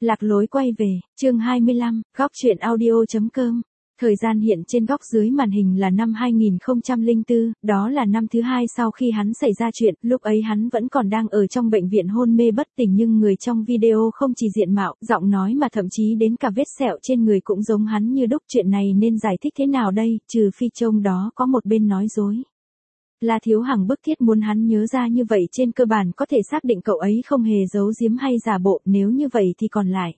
Lạc lối quay về, chương 25, góc truyện audio.com. Thời gian hiện trên góc dưới màn hình là năm 2004, đó là năm thứ hai sau khi hắn xảy ra chuyện, lúc ấy hắn vẫn còn đang ở trong bệnh viện hôn mê bất tỉnh nhưng người trong video không chỉ diện mạo, giọng nói mà thậm chí đến cả vết sẹo trên người cũng giống hắn như đúc. Chuyện này nên giải thích thế nào đây, trừ phi trông đó có một bên nói dối. La Thiếu Hằng bức thiết muốn hắn nhớ ra như vậy, trên cơ bản có thể xác định cậu ấy không hề giấu giếm hay giả bộ, nếu như vậy thì còn lại.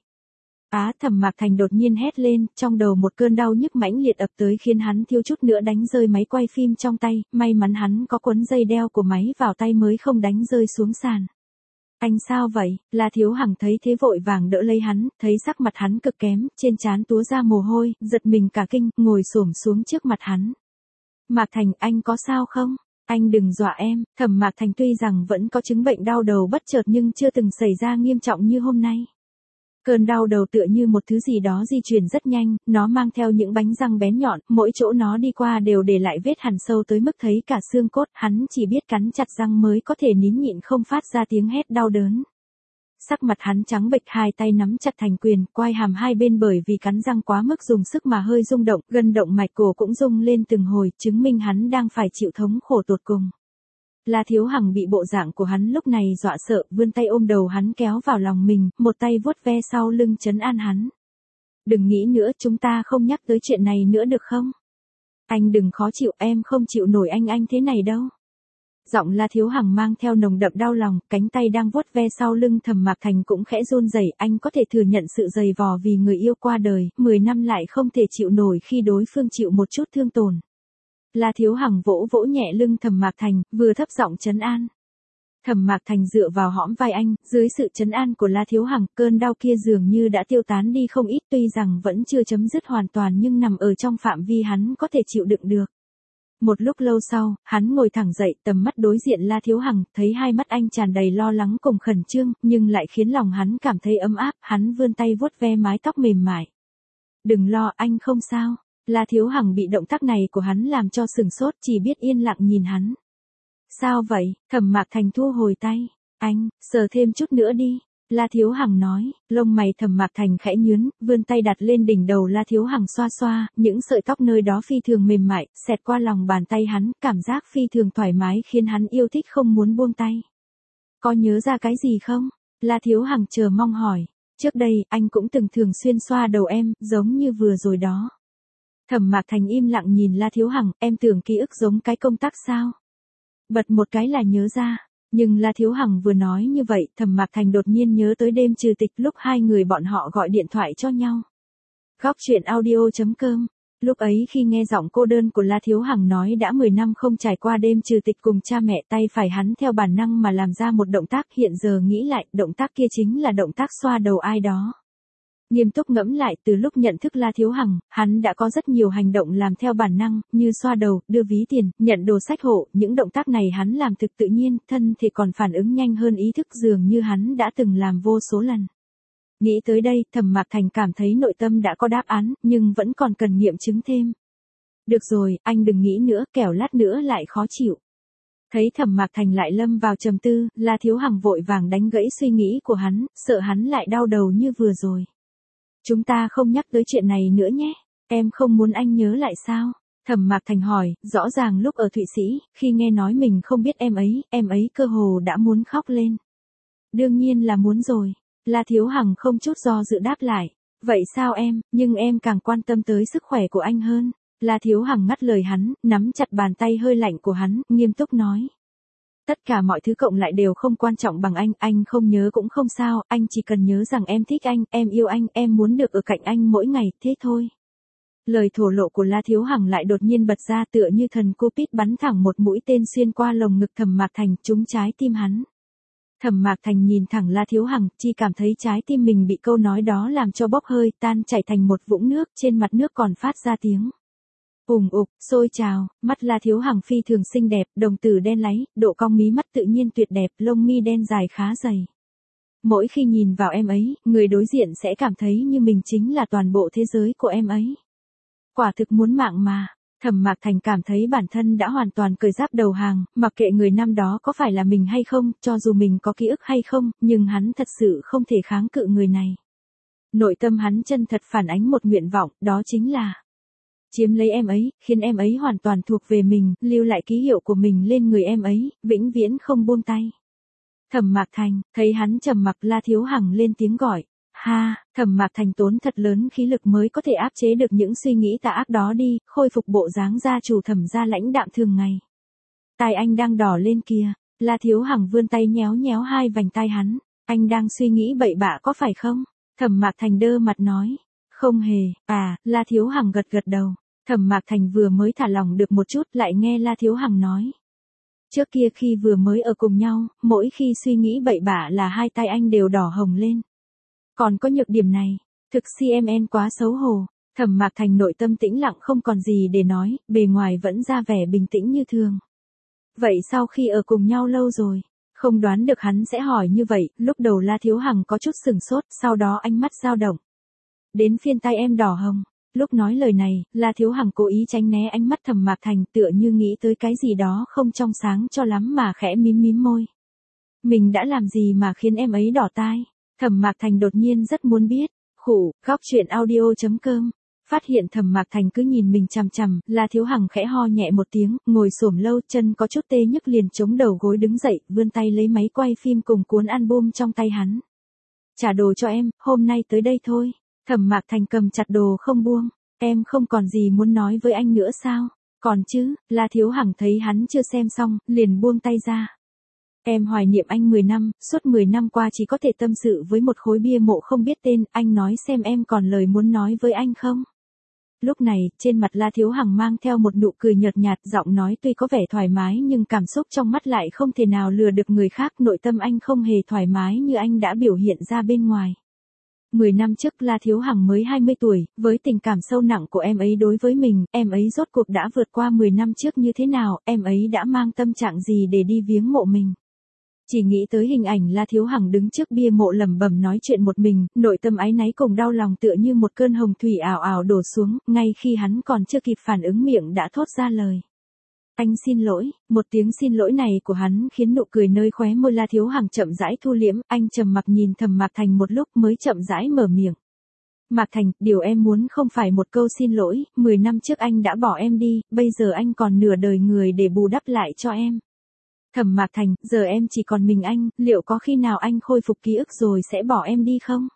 Thẩm Mạc Thành đột nhiên hét lên, trong đầu một cơn đau nhức mãnh liệt ập tới khiến hắn thiếu chút nữa đánh rơi máy quay phim trong tay, may mắn hắn có quấn dây đeo của máy vào tay mới không đánh rơi xuống sàn. Anh sao vậy? La Thiếu Hằng thấy thế vội vàng đỡ lấy hắn, thấy sắc mặt hắn cực kém, trên trán túa ra mồ hôi, giật mình cả kinh, ngồi xổm xuống trước mặt hắn. Mạc Thành, anh có sao không? Anh đừng dọa em. Thẩm Mạc Thành tuy rằng vẫn có chứng bệnh đau đầu bất chợt nhưng chưa từng xảy ra nghiêm trọng như hôm nay. Cơn đau đầu tựa như một thứ gì đó di chuyển rất nhanh, nó mang theo những bánh răng bén nhọn, mỗi chỗ nó đi qua đều để lại vết hằn sâu tới mức thấy cả xương cốt, hắn chỉ biết cắn chặt răng mới có thể nín nhịn không phát ra tiếng hét đau đớn. Sắc mặt hắn trắng bệch, hai tay nắm chặt thành quyền, quai hàm hai bên bởi vì cắn răng quá mức dùng sức mà hơi rung động, gân động mạch cổ cũng rung lên từng hồi, chứng minh hắn đang phải chịu thống khổ tột cùng. La Thiếu Hằng bị bộ dạng của hắn lúc này dọa sợ, vươn tay ôm đầu hắn kéo vào lòng mình, một tay vuốt ve sau lưng trấn an hắn. Đừng nghĩ nữa, chúng ta không nhắc tới chuyện này nữa được không? Anh đừng khó chịu, em không chịu nổi anh thế này đâu. Giọng La Thiếu Hằng mang theo nồng đậm đau lòng, cánh tay đang vuốt ve sau lưng Thẩm Mạc Thành cũng khẽ run rẩy. Anh có thể thừa nhận sự dày vò vì người yêu qua đời, 10 năm lại không thể chịu nổi khi đối phương chịu một chút thương tổn. La Thiếu Hằng vỗ vỗ nhẹ lưng Thẩm Mạc Thành, vừa thấp giọng trấn an. Thẩm Mạc Thành dựa vào hõm vai anh, dưới sự trấn an của La Thiếu Hằng, cơn đau kia dường như đã tiêu tán đi không ít, tuy rằng vẫn chưa chấm dứt hoàn toàn nhưng nằm ở trong phạm vi hắn có thể chịu đựng được. Một lúc lâu sau, hắn ngồi thẳng dậy, tầm mắt đối diện La Thiếu Hằng, thấy hai mắt anh tràn đầy lo lắng cùng khẩn trương, nhưng lại khiến lòng hắn cảm thấy ấm áp, hắn vươn tay vuốt ve mái tóc mềm mại. Đừng lo, anh không sao. La Thiếu Hằng bị động tác này của hắn làm cho sừng sốt, chỉ biết yên lặng nhìn hắn. Sao vậy? Thẩm Mạc Thành thu hồi tay. Anh, sờ thêm chút nữa đi. La Thiếu Hằng nói, lông mày Thẩm Mạc Thành khẽ nhướng, vươn tay đặt lên đỉnh đầu La Thiếu Hằng xoa xoa, những sợi tóc nơi đó phi thường mềm mại, xẹt qua lòng bàn tay hắn, cảm giác phi thường thoải mái khiến hắn yêu thích không muốn buông tay. Có nhớ ra cái gì không? La Thiếu Hằng chờ mong hỏi. Trước đây, anh cũng từng thường xuyên xoa đầu em, giống như vừa rồi đó. Thẩm Mạc Thành im lặng nhìn La Thiếu Hằng, em tưởng ký ức giống cái công tắc sao? Bật một cái là nhớ ra. Nhưng La Thiếu Hằng vừa nói như vậy, Thẩm Mạc Thành đột nhiên nhớ tới đêm trừ tịch lúc hai người bọn họ gọi điện thoại cho nhau. Góc truyện audio.com. Lúc ấy khi nghe giọng cô đơn của La Thiếu Hằng nói đã 10 năm không trải qua đêm trừ tịch cùng cha mẹ, tay phải hắn theo bản năng mà làm ra một động tác, hiện giờ nghĩ lại, động tác kia chính là động tác xoa đầu ai đó. Nghiêm túc ngẫm lại, từ lúc nhận thức La Thiếu Hằng, hắn đã có rất nhiều hành động làm theo bản năng, như xoa đầu, đưa ví tiền, nhận đồ sách hộ, những động tác này hắn làm thực tự nhiên, thân thể còn phản ứng nhanh hơn ý thức, dường như hắn đã từng làm vô số lần. Nghĩ tới đây, Thẩm Mạc Thành cảm thấy nội tâm đã có đáp án, nhưng vẫn còn cần nghiệm chứng thêm. Được rồi, anh đừng nghĩ nữa, kẻo lát nữa lại khó chịu. Thấy Thẩm Mạc Thành lại lâm vào trầm tư, La Thiếu Hằng vội vàng đánh gãy suy nghĩ của hắn, sợ hắn lại đau đầu như vừa rồi. Chúng ta không nhắc tới chuyện này nữa nhé. Em không muốn anh nhớ lại sao? Thẩm Mạc Thành hỏi, rõ ràng lúc ở Thụy Sĩ, khi nghe nói mình không biết em ấy cơ hồ đã muốn khóc lên. Đương nhiên là muốn rồi. La Thiếu Hằng không chút do dự đáp lại. Vậy sao em, nhưng em càng quan tâm tới sức khỏe của anh hơn. La Thiếu Hằng ngắt lời hắn, nắm chặt bàn tay hơi lạnh của hắn, nghiêm túc nói. Tất cả mọi thứ cộng lại đều không quan trọng bằng anh không nhớ cũng không sao, anh chỉ cần nhớ rằng em thích anh, em yêu anh, em muốn được ở cạnh anh mỗi ngày, thế thôi. Lời thổ lộ của La Thiếu Hằng lại đột nhiên bật ra tựa như thần Cupid bắn thẳng một mũi tên xuyên qua lồng ngực Thẩm Mạc Thành, trúng trái tim hắn. Thẩm Mạc Thành nhìn thẳng La Thiếu Hằng, chỉ cảm thấy trái tim mình bị câu nói đó làm cho bốc hơi, tan chảy thành một vũng nước, trên mặt nước còn phát ra tiếng ùng ục, sôi trào. Mắt La Thiếu Hằng phi thường xinh đẹp, đồng tử đen láy, độ cong mí mắt tự nhiên tuyệt đẹp, lông mi đen dài khá dày. Mỗi khi nhìn vào em ấy, người đối diện sẽ cảm thấy như mình chính là toàn bộ thế giới của em ấy. Quả thực muốn mạng mà. Thẩm Mạc Thành cảm thấy bản thân đã hoàn toàn cởi giáp đầu hàng, mặc kệ người năm đó có phải là mình hay không, cho dù mình có ký ức hay không, nhưng hắn thật sự không thể kháng cự người này. Nội tâm hắn chân thật phản ánh một nguyện vọng, đó chính là chiếm lấy em ấy, khiến em ấy hoàn toàn thuộc về mình, lưu lại ký hiệu của mình lên người em ấy, vĩnh viễn không buông tay. Thẩm Mạc Thành, thấy hắn trầm mặc, La Thiếu Hằng lên tiếng gọi. Ha, Thẩm Mạc Thành tốn thật lớn khí lực mới có thể áp chế được những suy nghĩ tà ác đó đi, khôi phục bộ dáng gia chủ Thẩm gia lãnh đạm thường ngày. Tai anh đang đỏ lên kìa, La Thiếu Hằng vươn tay nhéo nhéo hai vành tai hắn. Anh đang suy nghĩ bậy bạ có phải không? Thẩm Mạc Thành đơ mặt nói. Không hề, La Thiếu Hằng gật gật đầu. Thẩm Mạc Thành vừa mới thả lỏng được một chút lại nghe La Thiếu Hằng nói. Trước kia khi vừa mới ở cùng nhau, mỗi khi suy nghĩ bậy bạ là hai tay anh đều đỏ hồng lên. Còn có nhược điểm này, thực CMN quá xấu hổ. Thẩm Mạc Thành nội tâm tĩnh lặng không còn gì để nói, bề ngoài vẫn ra vẻ bình tĩnh như thường. Vậy sau khi ở cùng nhau lâu rồi, không đoán được hắn sẽ hỏi như vậy, lúc đầu La Thiếu Hằng có chút sừng sốt, sau đó ánh mắt dao động. Đến phiên tay em đỏ hồng. Lúc nói lời này, La Thiếu Hằng cố ý tránh né ánh mắt Thẩm Mạc Thành, tựa như nghĩ tới cái gì đó không trong sáng cho lắm mà khẽ mím mím môi. Mình đã làm gì mà khiến em ấy đỏ tai? Thẩm Mạc Thành đột nhiên rất muốn biết. Góc truyện audio.com. Phát hiện Thẩm Mạc Thành cứ nhìn mình chằm chằm, La Thiếu Hằng khẽ ho nhẹ một tiếng, ngồi xổm lâu, chân có chút tê nhức liền chống đầu gối đứng dậy, vươn tay lấy máy quay phim cùng cuốn album trong tay hắn. Trả đồ cho em, hôm nay tới đây thôi. Thẩm Mạc Thành cầm chặt đồ không buông. Em không còn gì muốn nói với anh nữa sao? Còn chứ, La Thiếu Hằng thấy hắn chưa xem xong, liền buông tay ra. Em hoài niệm anh 10 năm, suốt 10 năm qua chỉ có thể tâm sự với một khối bia mộ không biết tên, anh nói xem em còn lời muốn nói với anh không? Lúc này, trên mặt La Thiếu Hằng mang theo một nụ cười nhợt nhạt, giọng nói tuy có vẻ thoải mái nhưng cảm xúc trong mắt lại không thể nào lừa được người khác, nội tâm anh không hề thoải mái như anh đã biểu hiện ra bên ngoài. 10 năm trước La Thiếu Hằng mới 20 tuổi, với tình cảm sâu nặng của em ấy đối với mình, em ấy rốt cuộc đã vượt qua 10 năm trước như thế nào, em ấy đã mang tâm trạng gì để đi viếng mộ mình. Chỉ nghĩ tới hình ảnh La Thiếu Hằng đứng trước bia mộ lẩm bẩm nói chuyện một mình, nội tâm áy náy cùng đau lòng tựa như một cơn hồng thủy ào ào đổ xuống, ngay khi hắn còn chưa kịp phản ứng miệng đã thốt ra lời. Anh xin lỗi, một tiếng xin lỗi này của hắn khiến nụ cười nơi khóe môi La Thiếu Hằng chậm rãi thu liễm, anh trầm mặc nhìn Thẩm Mạc Thành một lúc mới chậm rãi mở miệng. Mạc Thành, điều em muốn không phải một câu xin lỗi, 10 năm trước anh đã bỏ em đi, bây giờ anh còn nửa đời người để bù đắp lại cho em. Thẩm Mạc Thành, giờ em chỉ còn mình anh, liệu có khi nào anh khôi phục ký ức rồi sẽ bỏ em đi không?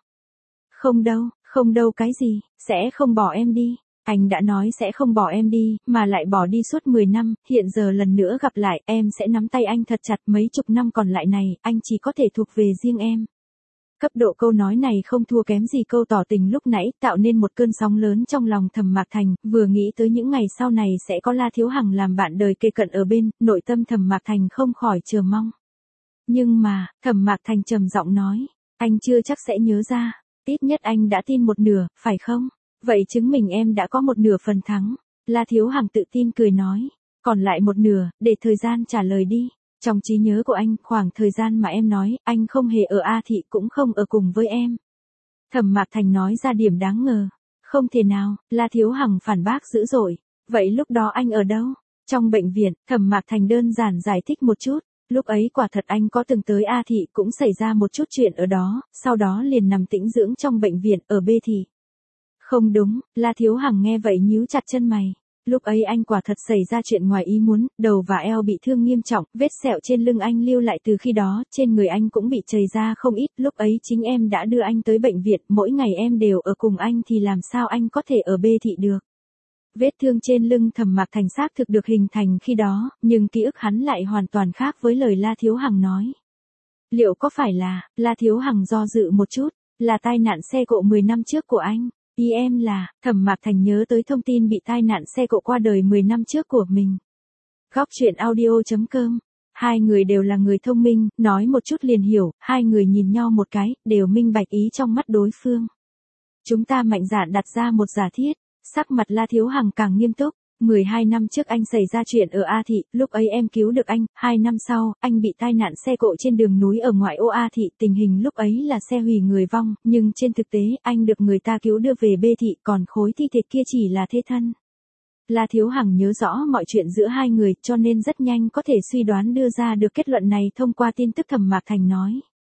Không đâu cái gì, sẽ không bỏ em đi. Anh đã nói sẽ không bỏ em đi, mà lại bỏ đi suốt 10 năm, hiện giờ lần nữa gặp lại, em sẽ nắm tay anh thật chặt, mấy chục năm còn lại này, anh chỉ có thể thuộc về riêng em. Cấp độ câu nói này không thua kém gì câu tỏ tình lúc nãy, tạo nên một cơn sóng lớn trong lòng Thẩm Mạc Thành, vừa nghĩ tới những ngày sau này sẽ có La Thiếu Hằng làm bạn đời kề cận ở bên, nội tâm Thẩm Mạc Thành không khỏi chờ mong. Nhưng mà, Thẩm Mạc Thành trầm giọng nói, anh chưa chắc sẽ nhớ ra, ít nhất anh đã tin một nửa, phải không? Vậy chứng minh em đã có một nửa phần thắng. La Thiếu Hằng tự tin cười nói, còn lại một nửa, để thời gian trả lời đi. Trong trí nhớ của anh, khoảng thời gian mà em nói, anh không hề ở A Thị cũng không ở cùng với em. Thẩm Mạc Thành nói ra điểm đáng ngờ. Không thể nào, La Thiếu Hằng phản bác dữ dội. Vậy lúc đó anh ở đâu? Trong bệnh viện, Thẩm Mạc Thành đơn giản giải thích một chút. Lúc ấy quả thật anh có từng tới A Thị cũng xảy ra một chút chuyện ở đó, sau đó liền nằm tĩnh dưỡng trong bệnh viện ở B Thị. Không đúng, La Thiếu Hằng nghe vậy nhíu chặt chân mày. Lúc ấy anh quả thật xảy ra chuyện ngoài ý muốn, đầu và eo bị thương nghiêm trọng, vết sẹo trên lưng anh lưu lại từ khi đó, trên người anh cũng bị chảy ra không ít, lúc ấy chính em đã đưa anh tới bệnh viện, mỗi ngày em đều ở cùng anh thì làm sao anh có thể ở B Thị được. Vết thương trên lưng Thẩm Mạc Thành xác thực được hình thành khi đó, nhưng ký ức hắn lại hoàn toàn khác với lời La Thiếu Hằng nói. Liệu có phải là, La Thiếu Hằng do dự một chút, là tai nạn xe cộ 10 năm trước của anh? Ý em là, Thẩm Mạc Thành nhớ tới thông tin bị tai nạn xe cộ qua đời 10 năm trước của mình. Góc truyện audio.com. Hai người đều là người thông minh, nói một chút liền hiểu, hai người nhìn nhau một cái, đều minh bạch ý trong mắt đối phương. Chúng ta mạnh dạn đặt ra một giả thiết, sắc mặt La Thiếu Hằng càng nghiêm túc. 12 năm trước anh xảy ra chuyện ở A Thị, lúc ấy em cứu được anh, 2 năm sau, anh bị tai nạn xe cộ trên đường núi ở ngoại ô A Thị, tình hình lúc ấy là xe hủy người vong, nhưng trên thực tế, anh được người ta cứu đưa về B Thị, còn khối thi thể kia chỉ là thê thân. La Thiếu Hằng nhớ rõ mọi chuyện giữa hai người, cho nên rất nhanh có thể suy đoán đưa ra được kết luận này thông qua tin tức Thẩm Mạc Thành nói.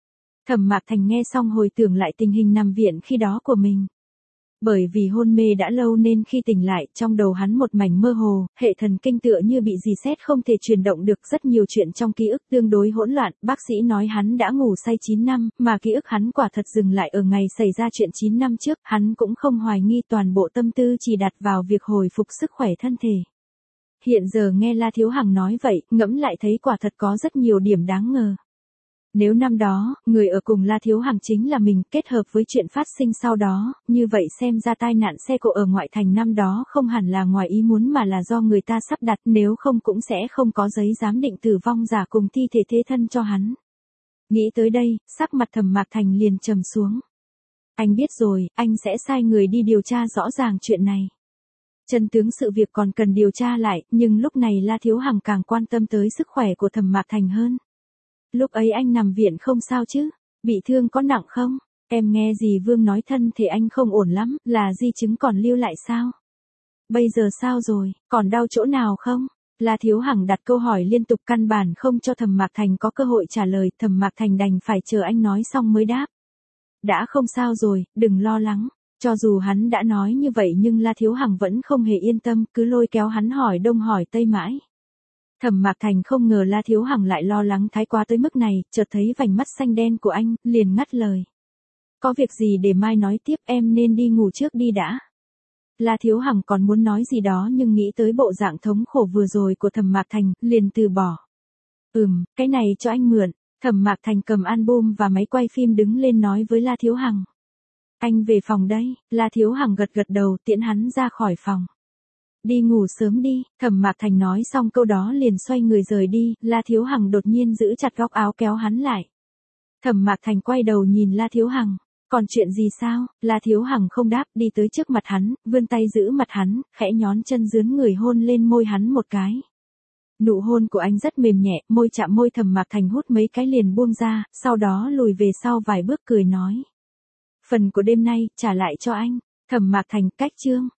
Thẩm Mạc Thành nghe xong hồi tưởng lại tình hình nằm viện khi đó của mình. Bởi vì hôn mê đã lâu nên khi tỉnh lại, trong đầu hắn một mảnh mơ hồ, hệ thần kinh tựa như bị rì sét không thể chuyển động được, rất nhiều chuyện trong ký ức tương đối hỗn loạn, bác sĩ nói hắn đã ngủ say 9 năm, mà ký ức hắn quả thật dừng lại ở ngày xảy ra chuyện 9 năm trước, hắn cũng không hoài nghi, toàn bộ tâm tư chỉ đặt vào việc hồi phục sức khỏe thân thể. Hiện giờ nghe La Thiếu Hằng nói vậy, ngẫm lại thấy quả thật có rất nhiều điểm đáng ngờ. Nếu năm đó, người ở cùng La Thiếu Hằng chính là mình, kết hợp với chuyện phát sinh sau đó, như vậy xem ra tai nạn xe cộ ở ngoại thành năm đó không hẳn là ngoài ý muốn mà là do người ta sắp đặt, nếu không cũng sẽ không có giấy giám định tử vong giả cùng thi thể thế thân cho hắn. Nghĩ tới đây, sắc mặt Thẩm Mạc Thành liền trầm xuống. Anh biết rồi, anh sẽ sai người đi điều tra rõ ràng chuyện này. Chân tướng sự việc còn cần điều tra lại, nhưng lúc này La Thiếu Hằng càng quan tâm tới sức khỏe của Thẩm Mạc Thành hơn. Lúc ấy anh nằm viện không sao chứ? Bị thương có nặng không? Em nghe dì Vương nói thân thể anh không ổn lắm, là di chứng còn lưu lại sao? Bây giờ sao rồi, còn đau chỗ nào không? La Thiếu Hằng đặt câu hỏi liên tục căn bản không cho Thẩm Mạc Thành có cơ hội trả lời, Thẩm Mạc Thành đành phải chờ anh nói xong mới đáp. Đã không sao rồi, đừng lo lắng. Cho dù hắn đã nói như vậy nhưng La Thiếu Hằng vẫn không hề yên tâm, cứ lôi kéo hắn hỏi đông hỏi tây mãi. Thẩm Mạc Thành không ngờ La Thiếu Hằng lại lo lắng thái quá tới mức này, chợt thấy vành mắt xanh đen của anh, liền ngắt lời. Có việc gì để mai nói tiếp, em nên đi ngủ trước đi đã. La Thiếu Hằng còn muốn nói gì đó nhưng nghĩ tới bộ dạng thống khổ vừa rồi của Thẩm Mạc Thành, liền từ bỏ. Cái này cho anh mượn. Thẩm Mạc Thành cầm album và máy quay phim đứng lên nói với La Thiếu Hằng. Anh về phòng đây, La Thiếu Hằng gật gật đầu tiễn hắn ra khỏi phòng. Đi ngủ sớm đi, Thẩm Mạc Thành nói xong câu đó liền xoay người rời đi, La Thiếu Hằng đột nhiên giữ chặt góc áo kéo hắn lại. Thẩm Mạc Thành quay đầu nhìn La Thiếu Hằng, còn chuyện gì sao? La Thiếu Hằng không đáp, đi tới trước mặt hắn, vươn tay giữ mặt hắn, khẽ nhón chân dướn người hôn lên môi hắn một cái. Nụ hôn của anh rất mềm nhẹ, môi chạm môi Thẩm Mạc Thành hút mấy cái liền buông ra, sau đó lùi về sau vài bước cười nói. Phần của đêm nay, trả lại cho anh. Thẩm Mạc Thành, cách chương.